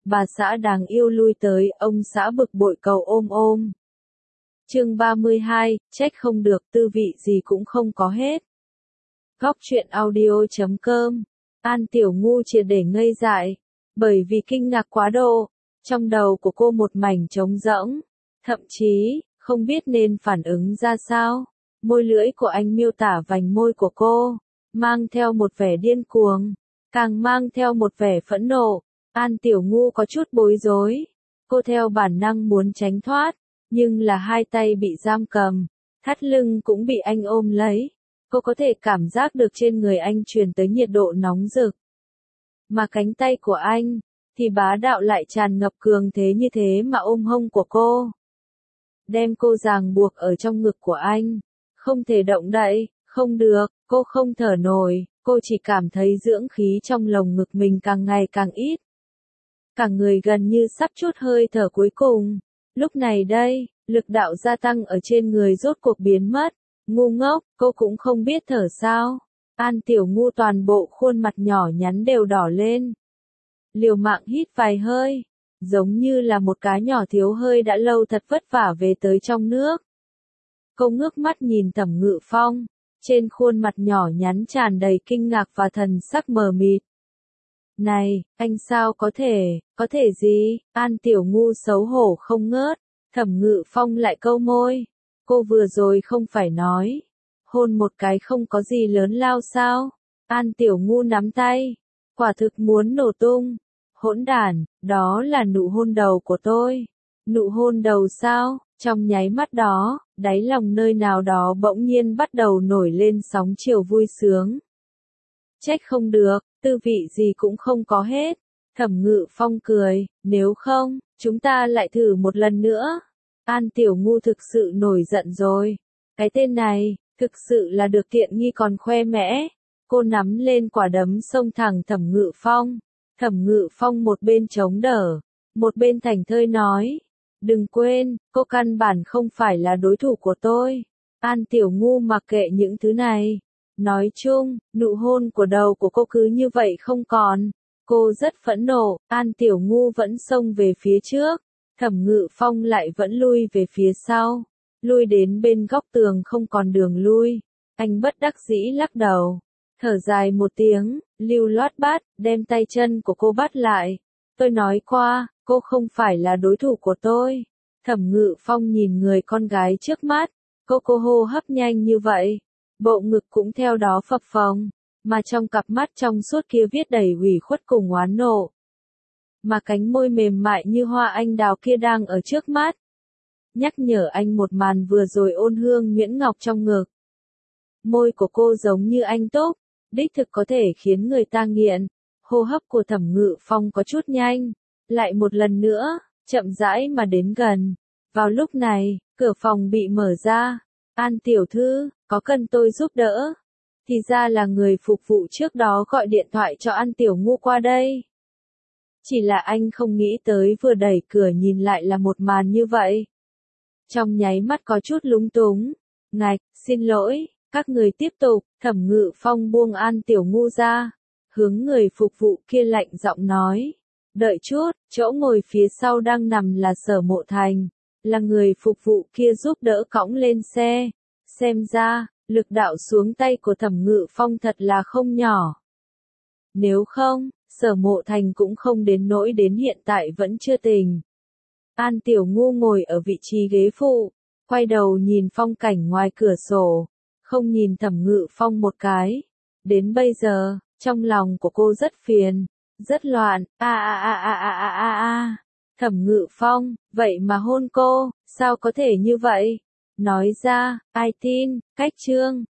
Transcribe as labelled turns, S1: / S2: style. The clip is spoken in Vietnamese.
S1: bà xã đáng yêu lui tới, ông xã bực bội cầu ôm ôm. Chương 32, trách không được, tư vị gì cũng không có hết. Góc truyện audio.com. An Tiểu Ngu triệt để ngây dại, bởi vì kinh ngạc quá độ, trong đầu của cô một mảnh trống rỗng, thậm chí không biết nên phản ứng ra sao. Môi lưỡi của anh miêu tả vành môi của cô, mang theo một vẻ điên cuồng, càng mang theo một vẻ phẫn nộ. An Tiểu Ngu có chút bối rối, cô theo bản năng muốn tránh thoát, nhưng là hai tay bị giam cầm, thắt lưng cũng bị anh ôm lấy. Cô có thể cảm giác được trên người anh truyền tới nhiệt độ nóng rực. Mà cánh tay của anh, thì bá đạo lại tràn ngập cường thế như thế mà ôm hông của cô. Đem cô ràng buộc ở trong ngực của anh. Không thể động đậy, không được, cô không thở nổi, cô chỉ cảm thấy dưỡng khí trong lồng ngực mình càng ngày càng ít. Cả người gần như sắp chút hơi thở cuối cùng. Lúc này đây, lực đạo gia tăng ở trên người rốt cuộc biến mất. Ngu ngốc, cô cũng không biết thở sao. An Tiểu Ngu toàn bộ khuôn mặt nhỏ nhắn đều đỏ lên. Liều mạng hít vài hơi, giống như là một cá nhỏ thiếu hơi đã lâu thật vất vả về tới trong nước. Cô ngước mắt nhìn Thẩm Ngự Phong, trên khuôn mặt nhỏ nhắn tràn đầy kinh ngạc và thần sắc mờ mịt. Này, anh sao có thể gì? An Tiểu Ngu xấu hổ không ngớt, Thẩm Ngự Phong lại câu môi. Cô vừa rồi không phải nói, hôn một cái không có gì lớn lao sao? An Tiểu Ngu nắm tay, quả thực muốn nổ tung. Hỗn đản, đó là nụ hôn đầu của tôi. Nụ hôn đầu sao? Trong nháy mắt đó, đáy lòng nơi nào đó bỗng nhiên bắt đầu nổi lên sóng chiều vui sướng. Trách không được, tư vị gì cũng không có hết. Thẩm Ngự Phong cười, nếu không, chúng ta lại thử một lần nữa. An Tiểu Ngu thực sự nổi giận rồi. Cái tên này, thực sự là được tiện nghi còn khoe mẽ. Cô nắm lên quả đấm xông thẳng Thẩm Ngự Phong. Thẩm Ngự Phong một bên chống đỡ, một bên thảnh thơi nói. Đừng quên, cô căn bản không phải là đối thủ của tôi. An Tiểu Ngu mặc kệ những thứ này. Nói chung, nụ hôn của đầu của cô cứ như vậy không còn. Cô rất phẫn nộ, An Tiểu Ngu vẫn xông về phía trước. Thẩm Ngự Phong lại vẫn lui về phía sau. Lui đến bên góc tường không còn đường lui. Anh bất đắc dĩ lắc đầu. Thở dài một tiếng, lưu loát bắt, đem tay chân của cô bắt lại. Tôi nói qua, cô không phải là đối thủ của tôi. Thẩm Ngự Phong nhìn người con gái trước mắt. Cô hô hấp nhanh như vậy. Bộ ngực cũng theo đó phập phồng. Mà trong cặp mắt trong suốt kia viết đầy ủy khuất cùng oán nộ. Mà cánh môi mềm mại như hoa anh đào kia đang ở trước mắt. Nhắc nhở anh một màn vừa rồi ôn hương nhuyễn ngọc trong ngực. Môi của cô giống như anh túc, đích thực có thể khiến người ta nghiện. Hô hấp của Thẩm Ngự Phong có chút nhanh, lại một lần nữa, chậm rãi mà đến gần. Vào lúc này, cửa phòng bị mở ra. An tiểu thư, có cần tôi giúp đỡ? Thì ra là người phục vụ trước đó gọi điện thoại cho An Tiểu Ngu qua đây. Chỉ là anh không nghĩ tới vừa đẩy cửa nhìn lại là một màn như vậy. Trong nháy mắt có chút lúng túng. Ngạch, xin lỗi, các người tiếp tục. Thẩm Ngự Phong buông An Tiểu Ngu ra, hướng người phục vụ kia lạnh giọng nói. Đợi chút, chỗ ngồi phía sau đang nằm là Sở Mộ Thành, là người phục vụ kia giúp đỡ cõng lên xe. Xem ra, lực đạo xuống tay của Thẩm Ngự Phong thật là không nhỏ. Nếu không, Sở Mộ Thành cũng không đến nỗi đến hiện tại vẫn chưa tỉnh. An Tiểu Ngu ngồi ở vị trí ghế phụ, quay đầu nhìn phong cảnh ngoài cửa sổ, không nhìn Thẩm Ngự Phong một cái. Đến bây giờ, trong lòng của cô rất phiền, rất loạn. Thẩm Ngự Phong, vậy mà hôn cô, sao có thể như vậy? Nói ra, ai tin? Cách chương